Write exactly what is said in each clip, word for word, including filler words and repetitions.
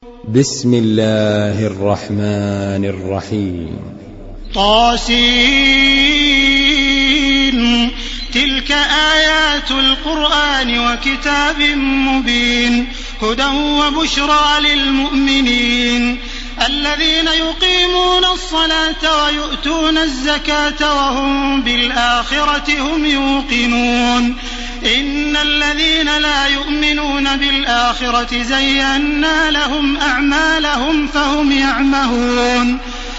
بسم الله الرحمن الرحيم. طاسين. تلك آيات القرآن وكتاب مبين هدى وبشرى للمؤمنين الذين يقيمون الصلاة ويؤتون الزكاة وهم بالآخرة هم يوقنون إن الذين لا يؤمنون بالآخرة زينا لهم أعمالهم فهم يعمهون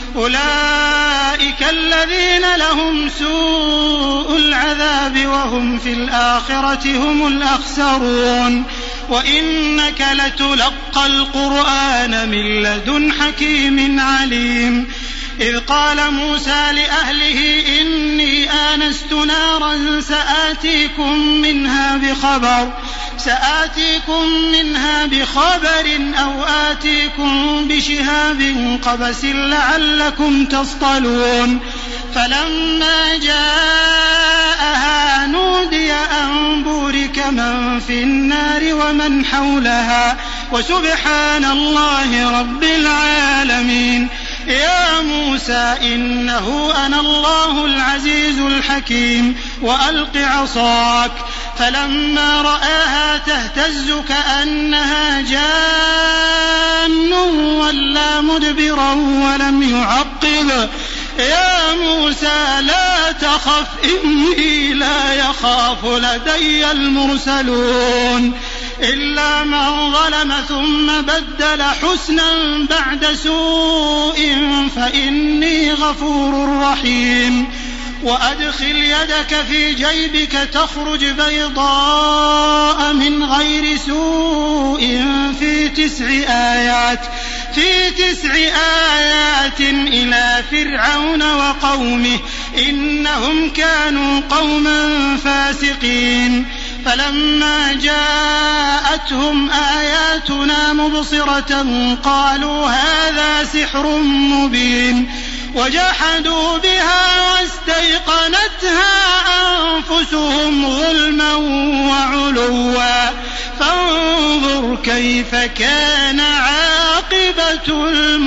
أولئك الذين لهم سوء العذاب وهم في الآخرة هم الأخسرون وإنك لتلقى القرآن من لدن حكيم عليم إذ قال موسى لأهله إني آنست نارا سآتيكم منها بخبر سآتيكم منها بخبر أو آتيكم بشهاب قبس لعلكم تصطلون فلما جاءها نودي أن بورك من في النار ومن حولها وسبحان الله رب العالمين يا موسى إنه أنا الله العزيز الحكيم وألق عصاك فلما رآها تهتز كأنها جان ولا مدبرا ولم يعقب يا موسى لا تخف إني لا يخاف لدي المرسلون إلا من ظلم ثم بدل حسنا بعد سوء فإني غفور رحيم وأدخل يدك في جيبك تخرج بيضاء من غير سوء في تسع آيات في تسع آيات إلى فرعون وقومه إنهم كانوا قوما فاسقين فلما جاءتهم آياتنا مبصرة قالوا هذا سحر مبين وجحدوا بها واستيقنتها أنفسهم ظلما وعلوا فانظر كيف كان عاقبة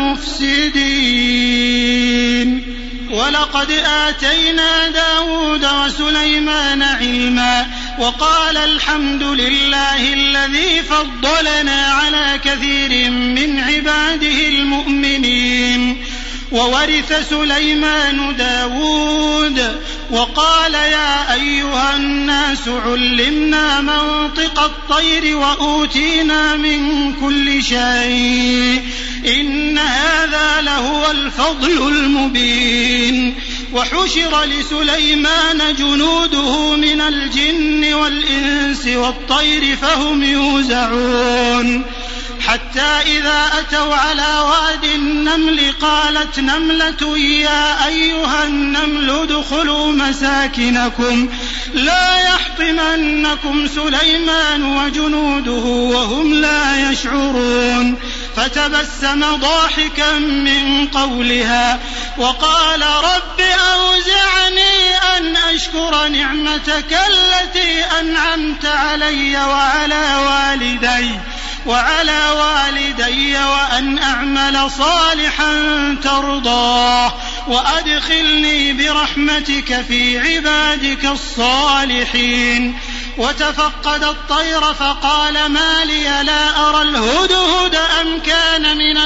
المفسدين ولقد آتينا داود وسليمان علما وقال الحمد لله الذي فضلنا على كثير من عباده المؤمنين وورث سليمان داود وقال يا أيها الناس علمنا منطق الطير وأوتينا من كل شيء إن هذا لهو الفضل المبين وحشر لسليمان جنوده من الجن والإنس والطير فهم يوزعون حتى إذا أتوا على واد النمل قالت نملة يا أيها النمل ادخلوا مساكنكم لا يحطمنكم سليمان وجنوده وهم لا يشعرون فتبسم ضاحكا من قولها وقال رب أوزعني أن أشكر نعمتك التي أنعمت علي وعلى والدي وعلى والدي وأن أعمل صالحا ترضاه وأدخلني برحمتك في عبادك الصالحين وتفقد الطير فقال ما لي لا أرى الهدهد أم كان من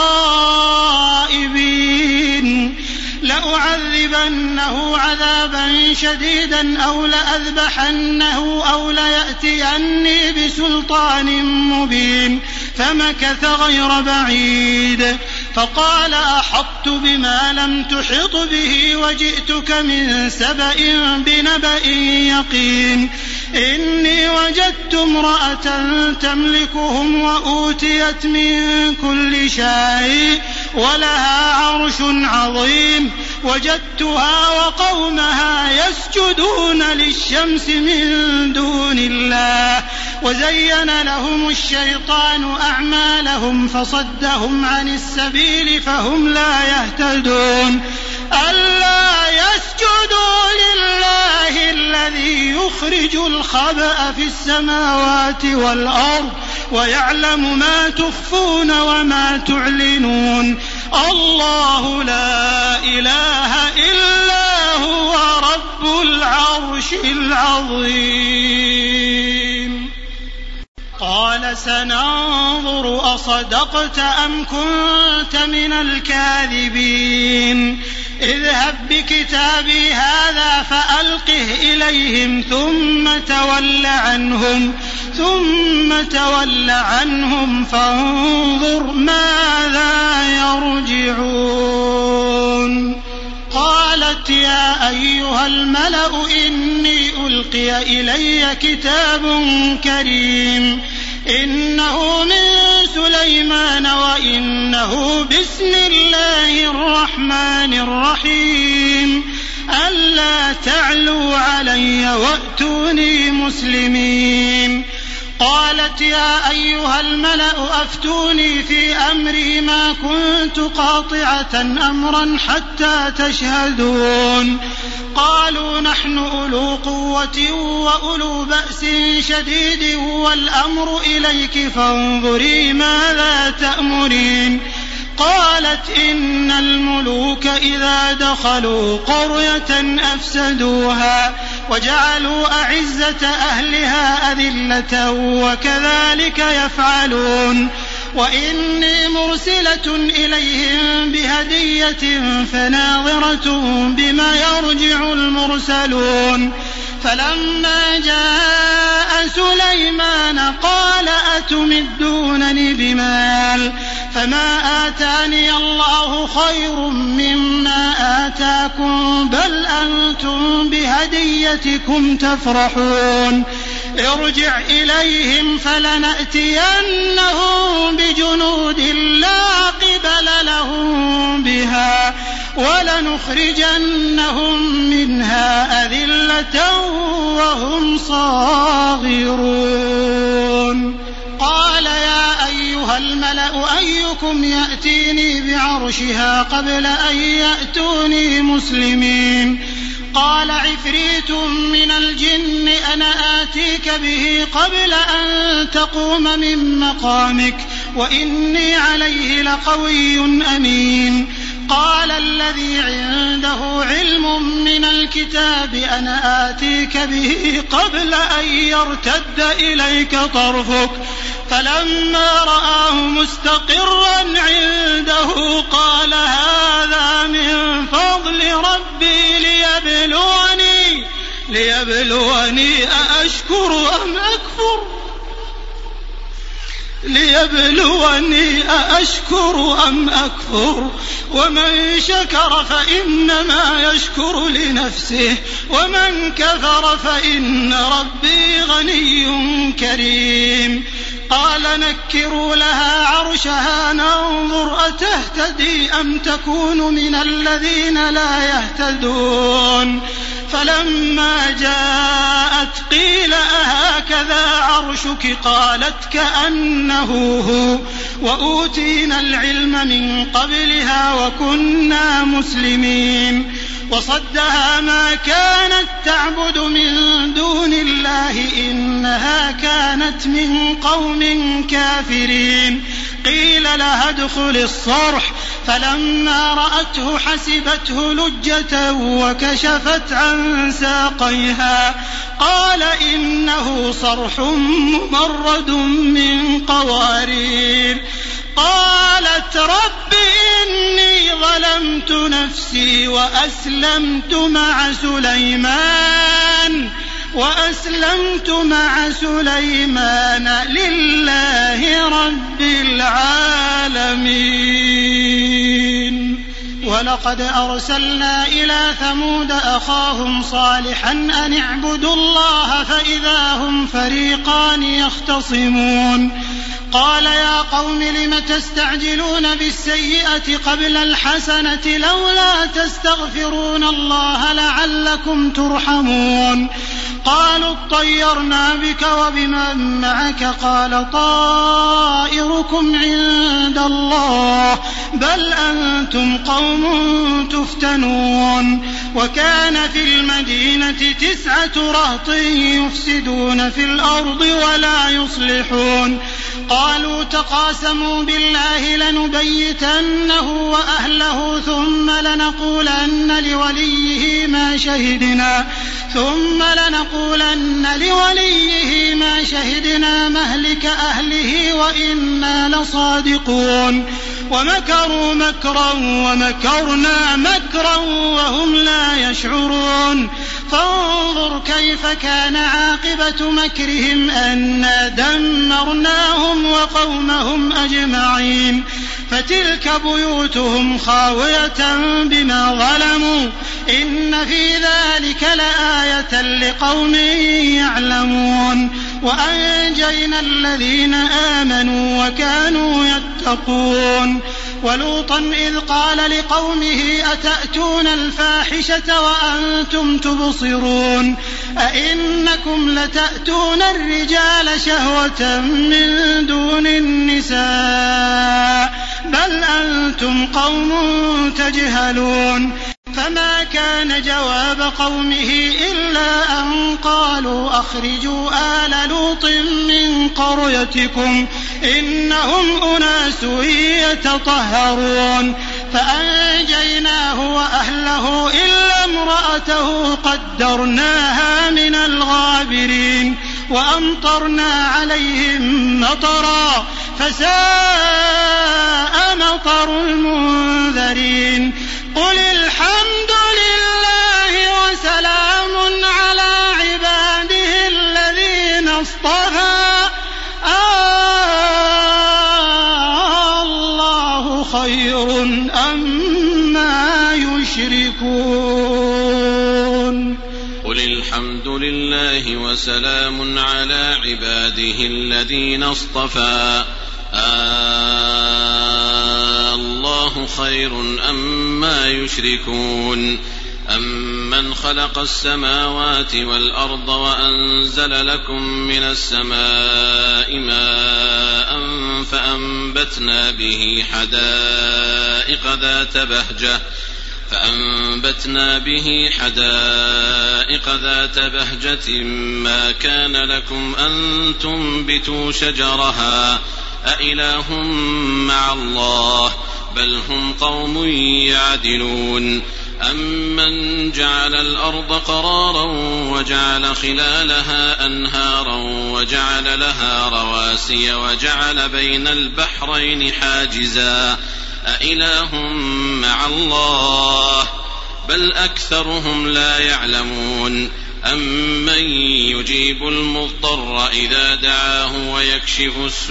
الغائبين لأعذبنه عذابا شديدا أو لأذبحنه أو ليأتيني بسلطان مبين فمكث غير بعيد فقال أحطت بما لم تحط به وجئتك من سبأ بنبأ يقين إني وجدت امرأة تملكهم وأوتيت من كل شيء ولها عرش عظيم وجدتها وقومها يسجدون للشمس من دون الله وزين لهم الشيطان أعمالهم فصدهم عن السبيل فهم لا يهتدون ألا يسجدوا لله الذي يخرج الخبأ في السماوات والأرض ويعلم ما تخفون وما تعلنون الله لا إله إلا هو رب العرش العظيم. قال سننظر أصدقت أم كنت من الكاذبين اذهب بكتابي هذا فألقه إليهم ثم تول عنهم ثم تول عنهم فانظر ماذا يرجعون. قالت يا أيها الملأ إني ألقي إلي كتاب كريم إنه من سليمان وإنه بسم الله الرحمن الرحيم ألا تعلوا علي وأتوني مسلمين. قالت يا أيها الملأ أفتوني في أمري ما كنت قاطعة أمرا حتى تشهدون. قالوا نحن أولو قوة وأولو بأس شديد والأمر إليك فانظري ماذا تأمرين. قالت إن الملوك إذا دخلوا قرية أفسدوها وجعلوا أعزة أهلها أذلة وكذلك يفعلون. وإني مرسلة إليهم بهدية فناظرة بما يرجع المرسلون. فلما جاء سليمان قال أتمدونني بمال فما آتاني الله خير مما آتاكم بل أنتم بهديتكم تفرحون. ارجع إليهم فلنأتينهم بجنود لا قبل لهم بها ولنخرجنهم منها أذلة وهم صاغرون. قال يا أيها الملأ أيكم يأتيني بعرشها قبل أن يأتوني مسلمين. قال عفريت من الجن أنا آتيك به قبل أن تقوم من مقامك وإني عليه لقوي أمين. قال الذي عنده علم من الكتاب أنا آتيك به قبل أن يرتد إليك طرفك فلما رآه مستقرا عنده قال هذا من فضل ربي ليبلوني ليبلوني أأشكر أم أكفر ليبلوني أأشكر أم أكفر ومن شكر فإنما يشكر لنفسه ومن كفر فإن ربي غني كريم. قال نكروا لها عرشها ننظر أتهتدي أم تكون من الذين لا يهتدون. فلما جاءت قيل أهكذا عرشك قالت كأنه هو وأوتينا العلم من قبلها وكنا مسلمين. وصدها ما كانت تعبد من دون الله إنها كانت من قوم كافرين. قيل لها ادخل الصرح فلما رأته حسبته لجة وكشفت عن ساقيها قال إنه صرح ممرد من قوارير. قالت رب إني ظلمت نفسي وأسلمت مع سليمان وأسلمت مع سليمان لله رب العالمين. ولقد أرسلنا إلى ثمود أخاهم صالحا أن اعبدوا الله فإذا هم فريقان يختصمون. قال يا قوم لم تستعجلون بالسيئة قبل الحسنة لولا تستغفرون الله لعلكم ترحمون. قالوا اطيرنا بك وبمن معك قال طائركم عند الله بل أنتم قوم تفتنون. وكان في المدينة تسعة رهط يفسدون في الأرض ولا يصلحون قالوا تقاسموا بالله لنبيتنه وأهله ثم لنقولن لوليه ما شهدنا ثم لنقولن لوليه ما شهدنا مهلك أهله وإنا لصادقون ومكروا مكرا ومكرنا مكرا وهم لا يشعرون فانظر كيف كان عاقبة مكرهم أنا دمرناهم وقومهم أجمعين فتلك بيوتهم خاوية بما ظلموا إن في ذلك لآية لقوم يعلمون وأنجينا الذين آمنوا وكانوا يتقون ولوطا إذ قال لقومه أتأتون الفاحشة وأنتم تبصرون أئنكم لتأتون الرجال شهوة من دون النساء بل أنتم قوم تجهلون فما كان جواب قومه إلا أن قالوا أخرجوا آل لوط من قريتكم إنهم أناس يتطهرون فأنجيناه وأهله إلا امرأته قدرناها من الغابرين وأمطرنا عليهم مطرا فساء مطر المنذرين قل الحمد لله وسلام على عباده الذين اصطفى الله خير أما يشركون قل الحمد لله وسلام على عباده الذين اصطفى الله خير أما يشركون أمن خلق السماوات والأرض وأنزل لكم من السماء ماء فأنبتنا به حدائق ذات بهجة فأنبتنا به حدائق ذات بهجة ما كان لكم أن تنبتوا شجرها أإله مع الله بل هم قوم يعدلون أمن جعل الأرض قرارا وجعل خلالها أنهارا وجعل لها رواسي وجعل بين البحرين حاجزا أإله مع الله بل أكثرهم لا يعلمون أمن يجيب المضطر إذا دعاه ويكشف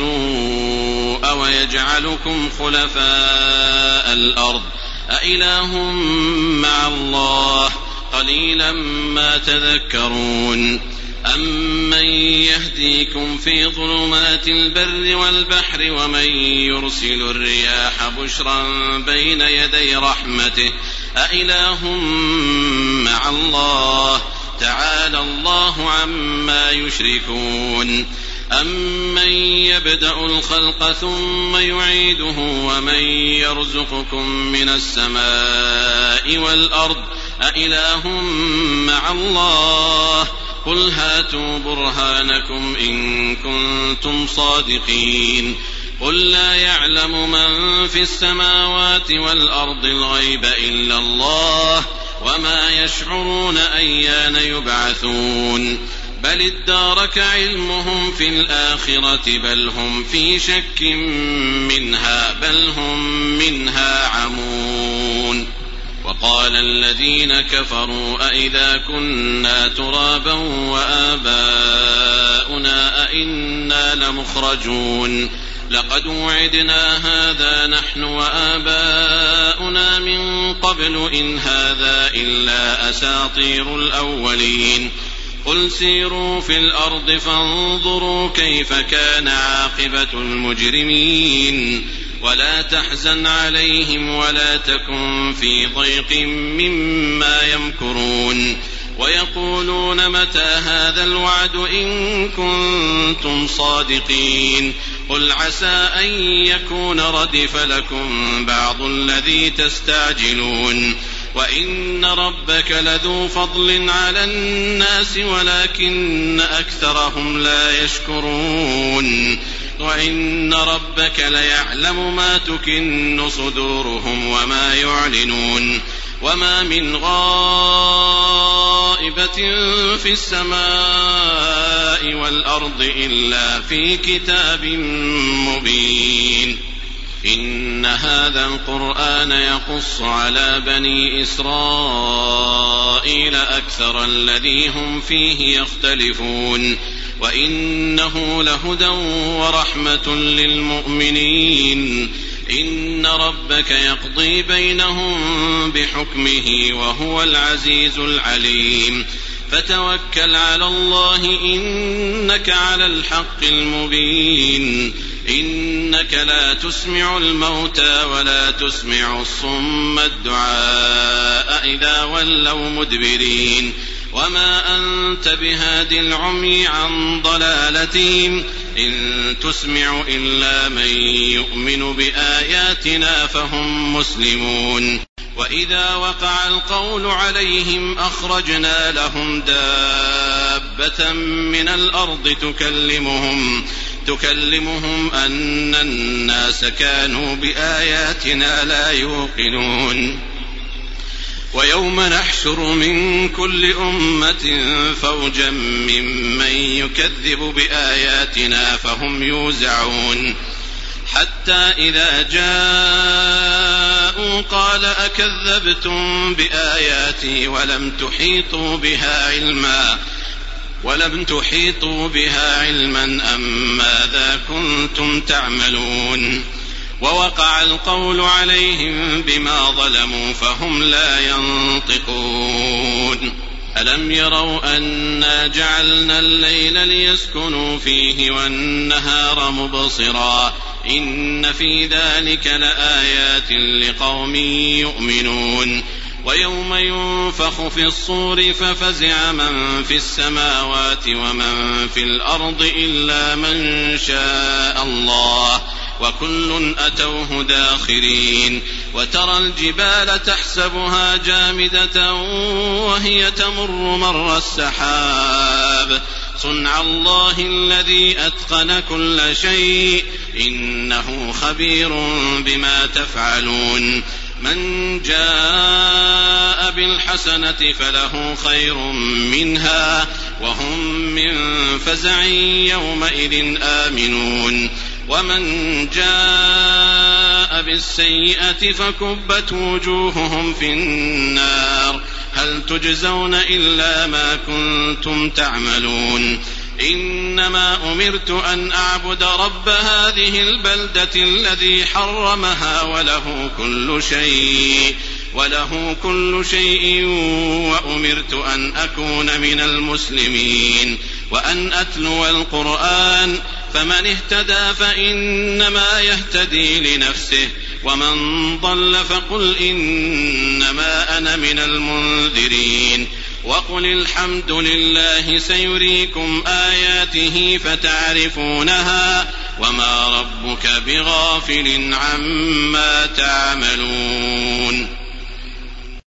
السوء ويجعلكم خلفاء الأرض أإله مع الله قليلا ما تذكرون أمن يهديكم في ظلمات البر والبحر ومن يرسل الرياح بشرا بين يدي رحمته أإله مع الله تعالى الله عما يشركون أمن يبدأ الخلق ثم يعيده ومن يرزقكم من السماء والأرض أإله مع الله قل هاتوا برهانكم إن كنتم صادقين قل لا يعلم من في السماوات والأرض الغيب إلا الله وما يشعرون أيان يبعثون بل ادارك علمهم في الآخرة بل هم في شك منها بل هم منها عمون وقال الذين كفروا أئذا كنا ترابا وآباؤنا أئنا لمخرجون لقد وعدنا هذا نحن وآباؤنا من قبل إن هذا إلا أساطير الأولين قل سيروا في الأرض فانظروا كيف كان عاقبة المجرمين ولا تحزن عليهم ولا تكن في ضيق مما يمكرون ويقولون متى هذا الوعد إن كنتم صادقين قل عسى أن يكون ردف لكم بعض الذي تستعجلون وإن ربك لذو فضل على الناس ولكن أكثرهم لا يشكرون وإن ربك ليعلم ما تكن صدورهم وما يعلنون وما من غائبة في السماء والأرض إلا في كتاب مبين إن هذا القرآن يقص على بني إسرائيل أكثر الذي هم فيه يختلفون وإنه لهدى ورحمة للمؤمنين إن ربك يقضي بينهم بحكمه وهو العزيز العليم فتوكل على الله إنك على الحق المبين إنك لا تسمع الموتى ولا تسمع الصم الدعاء إذا ولوا مدبرين وما أنت بهاد العمي عن ضلالتهم إن تسمع إلا من يؤمن بآياتنا فهم مسلمون وإذا وقع القول عليهم أخرجنا لهم دابة من الأرض تكلمهم تكلمهم أن الناس كانوا بآياتنا لا يوقنون ويوم نحشر من كل أمة فوجا ممن يكذب بآياتنا فهم يوزعون حتى إذا جاءوا قال أكذبتم بآياتي ولم تحيطوا بها علما ولم تحيطوا بها علما أم ماذا كنتم تعملون ووقع القول عليهم بما ظلموا فهم لا ينطقون ألم يروا أنا جعلنا الليل ليسكنوا فيه والنهار مبصرا إن في ذلك لآيات لقوم يؤمنون ويوم ينفخ في الصور ففزع من في السماوات ومن في الأرض إلا من شاء الله وكل أتوه داخرين وترى الجبال تحسبها جامدة وهي تمر مر السحاب صنع الله الذي أتقن كل شيء إنه خبير بما تفعلون من جاء بالحسنة فله خير منها وهم من فزع يومئذ آمنون ومن جاء بالسيئة فكبت وجوههم في النار هل تجزون إلا ما كنتم تعملون إنما أمرت أن أعبد رب هذه البلدة الذي حرمها وله كل شيء وله كل شيء وأمرت أن أكون من المسلمين وأن أتلو القرآن فمن اهتدى فإنما يهتدي لنفسه ومن ضل فقل إنما أنا من المنذرين وقل الحمد لله سيريكم آياته فتعرفونها وما ربك بغافل عما تعملون